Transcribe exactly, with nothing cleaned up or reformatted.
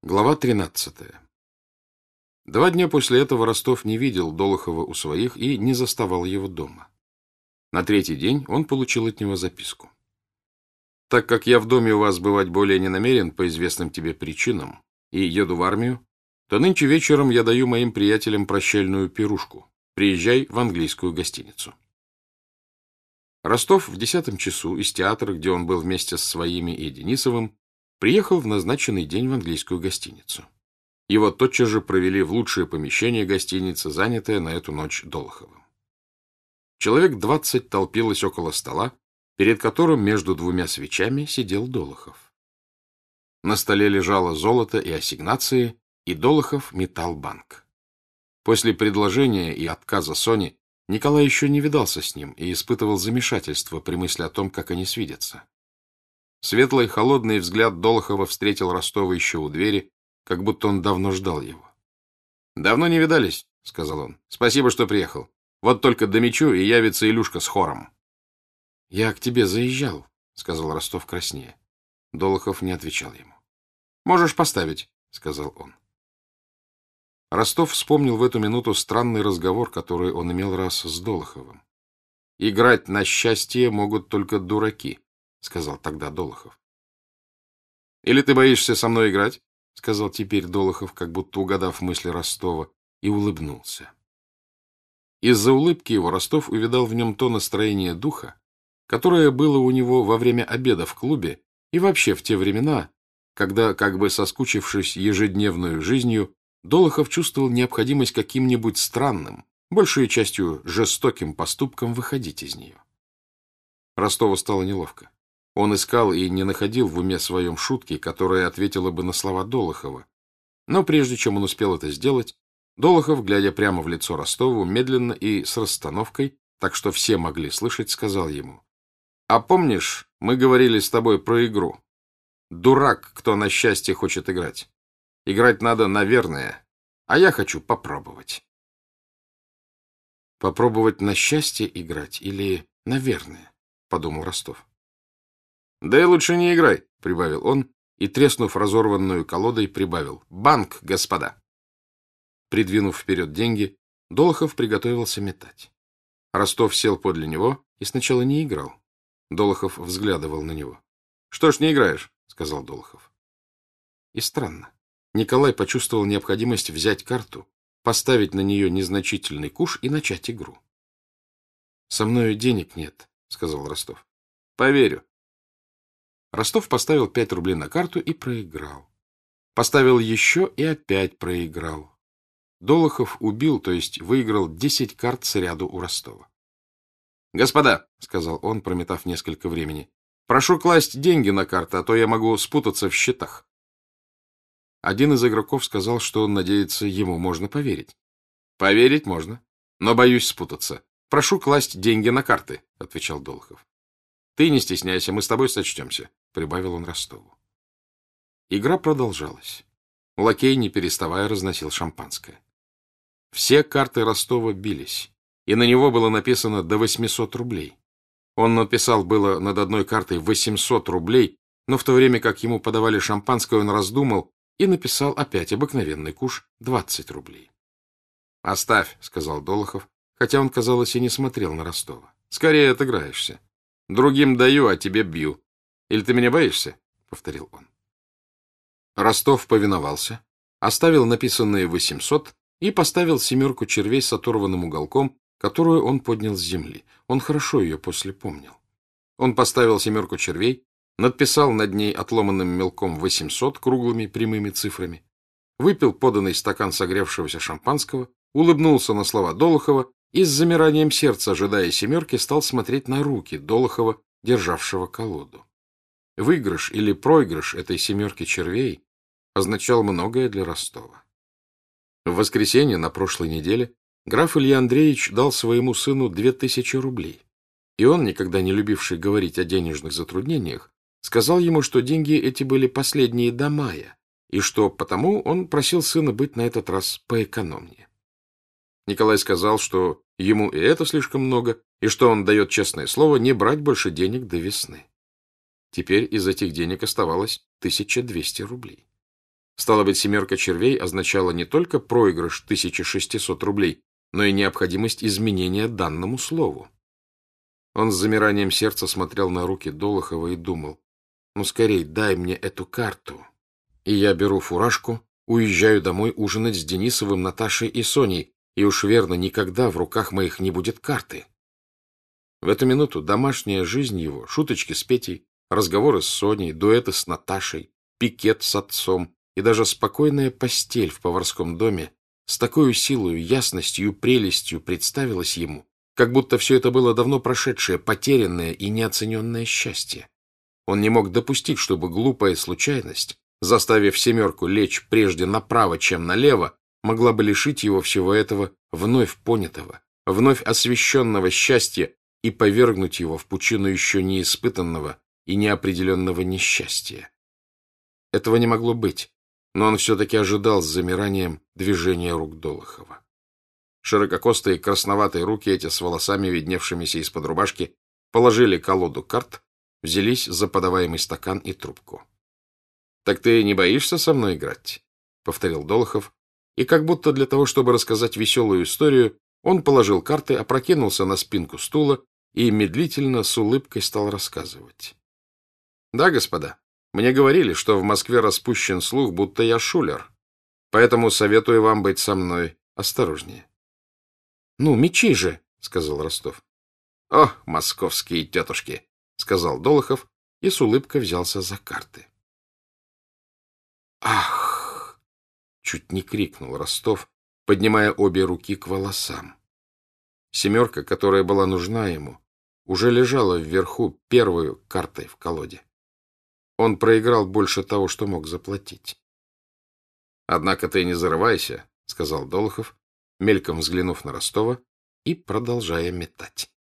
Глава тринадцатая. Два дня после этого Ростов не видел Долохова у своих и не заставал его дома. На третий день он получил от него записку. «Так как я в доме у вас бывать более не намерен по известным тебе причинам и еду в армию, то нынче вечером я даю моим приятелям прощальную пирушку. Приезжай в английскую гостиницу». Ростов в десятом часу из театра, где он был вместе с своими и Денисовым, приехал в назначенный день в английскую гостиницу. Его тотчас же провели в лучшее помещение гостиницы, занятое на эту ночь Долоховым. Человек двадцать толпилось около стола, перед которым между двумя свечами сидел Долохов. На столе лежало золото и ассигнации, и Долохов метал банк. После предложения и отказа Сони Николай еще не видался с ним и испытывал замешательство при мысли о том, как они свидятся. Светлый, холодный взгляд Долохова встретил Ростова еще у двери, как будто он давно ждал его. — Давно не видались, — сказал он. — Спасибо, что приехал. Вот только домечу, и явится Илюшка с хором. — Я к тебе заезжал, — сказал Ростов краснея. Долохов не отвечал ему. — Можешь поставить, — сказал он. Ростов вспомнил в эту минуту странный разговор, который он имел раз с Долоховым. — Играть на счастье могут только дураки, — сказал тогда Долохов. — Или ты боишься со мной играть? — сказал теперь Долохов, как будто угадав мысли Ростова, и улыбнулся. Из-за улыбки его Ростов увидал в нем то настроение духа, которое было у него во время обеда в клубе и вообще в те времена, когда, как бы соскучившись ежедневной жизнью, Долохов чувствовал необходимость каким-нибудь странным, большей частью жестоким поступком выходить из нее. Ростову стало неловко. Он искал и не находил в уме своем шутки, которая ответила бы на слова Долохова. Но прежде чем он успел это сделать, Долохов, глядя прямо в лицо Ростову, медленно и с расстановкой, так что все могли слышать, сказал ему: «А помнишь, мы говорили с тобой про игру? Дурак, кто на счастье хочет играть. Играть надо, наверное, а я хочу попробовать». «Попробовать на счастье играть или наверное?» — подумал Ростов. «Да и лучше не играй», — прибавил он, и, треснув разорванную колодой, прибавил: «Банк, господа». Придвинув вперед деньги, Долохов приготовился метать. Ростов сел подле него и сначала не играл. Долохов взглядывал на него. «Что ж не играешь?» — сказал Долохов. И странно. Николай почувствовал необходимость взять карту, поставить на нее незначительный куш и начать игру. «Со мною денег нет», — сказал Ростов. «Поверю». Ростов поставил пять рублей на карту и проиграл. Поставил еще и опять проиграл. Долохов убил, то есть выиграл десять карт сряду у Ростова. «Господа», — сказал он, прометав несколько времени, — «прошу класть деньги на карты, а то я могу спутаться в счетах». Один из игроков сказал, что он надеется, ему можно поверить. «Поверить можно, но боюсь спутаться. Прошу класть деньги на карты», — отвечал Долохов. «Ты не стесняйся, мы с тобой сочтемся», — прибавил он Ростову. Игра продолжалась. Лакей, не переставая, разносил шампанское. Все карты Ростова бились, и на него было написано до восьмисот рублей. Он написал было над одной картой восемьсот рублей, но в то время как ему подавали шампанское, он раздумал и написал опять обыкновенный куш двадцать рублей. «Оставь», — сказал Долохов, хотя он, казалось, и не смотрел на Ростова. «Скорее отыграешься. Другим даю, а тебе бью. Или ты меня боишься?» — повторил он. Ростов повиновался, оставил написанные восемьсот и поставил семерку червей с оторванным уголком, которую он поднял с земли. Он хорошо ее после помнил. Он поставил семерку червей, надписал над ней отломанным мелком восемьсот круглыми прямыми цифрами, выпил поданный стакан согревшегося шампанского, улыбнулся на слова Долохова и с замиранием сердца, ожидая семерки, стал смотреть на руки Долохова, державшего колоду. Выигрыш или проигрыш этой семерки червей означал многое для Ростова. В воскресенье на прошлой неделе граф Илья Андреевич дал своему сыну две тысячи рублей, и он, никогда не любивший говорить о денежных затруднениях, сказал ему, что деньги эти были последние до мая, и что потому он просил сына быть на этот раз поэкономнее. Николай сказал, что ему и это слишком много, и что он дает честное слово не брать больше денег до весны. Теперь из этих денег оставалось тысяча двести рублей. Стало быть, семерка червей означала не только проигрыш тысячи шестисот рублей, но и необходимость изменения данному слову. Он с замиранием сердца смотрел на руки Долохова и думал: ну, скорей, дай мне эту карту. И я беру фуражку, уезжаю домой ужинать с Денисовым, Наташей и Соней, и уж верно, никогда в руках моих не будет карты. В эту минуту домашняя жизнь его, шуточки с Петей, разговоры с Соней, дуэты с Наташей, пикет с отцом и даже спокойная постель в поварском доме с такой силой, ясностью и прелестью представилась ему, как будто все это было давно прошедшее, потерянное и неоцененное счастье. Он не мог допустить, чтобы глупая случайность, заставив семерку лечь прежде направо, чем налево, могла бы лишить его всего этого вновь понятого, вновь освященного счастья и повергнуть его в пучину еще неиспытанного и неопределенного несчастья. Этого не могло быть, но он все-таки ожидал с замиранием движения рук Долохова. Ширококостые красноватые руки эти с волосами, видневшимися из-под рубашки, положили колоду карт, взялись за подаваемый стакан и трубку. — Так ты не боишься со мной играть? — повторил Долохов, и как будто для того, чтобы рассказать веселую историю, он положил карты, опрокинулся на спинку стула и медлительно с улыбкой стал рассказывать. — Да, господа, мне говорили, что в Москве распущен слух, будто я шулер, поэтому советую вам быть со мной осторожнее. — Ну, мечи же, — сказал Ростов. — О, московские тетушки! — сказал Долохов и с улыбкой взялся за карты. «Ах!» — чуть не крикнул Ростов, поднимая обе руки к волосам. Семерка, которая была нужна ему, уже лежала вверху первую картой в колоде. Он проиграл больше того, что мог заплатить. — Однако ты не зарывайся, — сказал Долохов, мельком взглянув на Ростова и продолжая метать.